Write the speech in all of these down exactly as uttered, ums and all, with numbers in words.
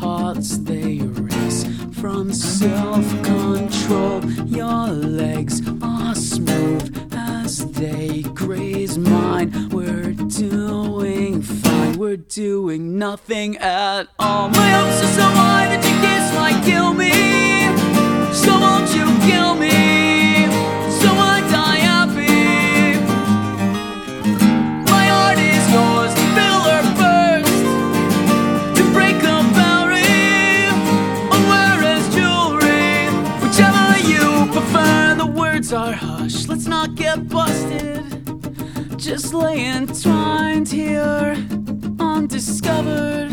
thoughts they race from self-control. Your legs are smooth as they graze mine. We're doing fine, we're doing nothing at all. My hopes are so high that your kiss might kill me. So won't you kill me, so I die happy. My heart is yours to fill or burst, to break a boundary or wear as jewelry. Whichever you prefer, the words are hushed. Let's not get busted, just lay entwined here, undiscovered.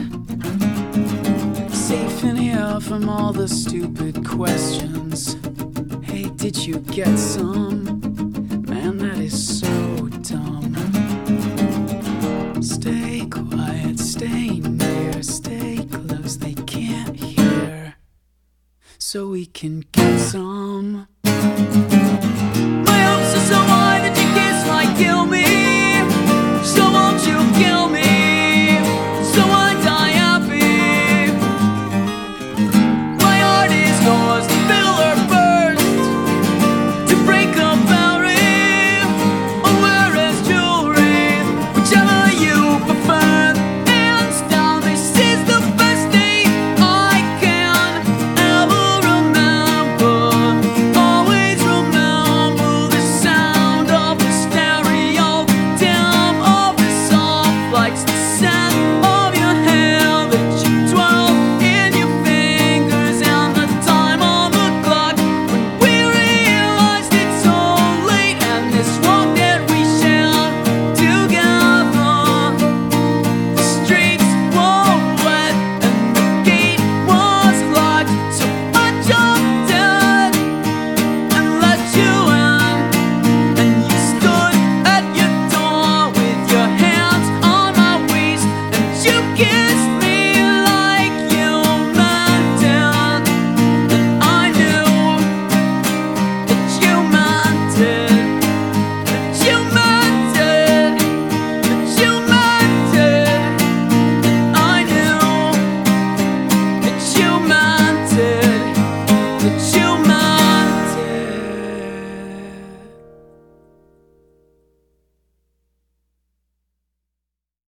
Safe in here from all the stupid questions. Hey, did you get some? Man, that is so dumb. Stay quiet, stay near, stay close, they can't hear, so we can get some. My hopes are so high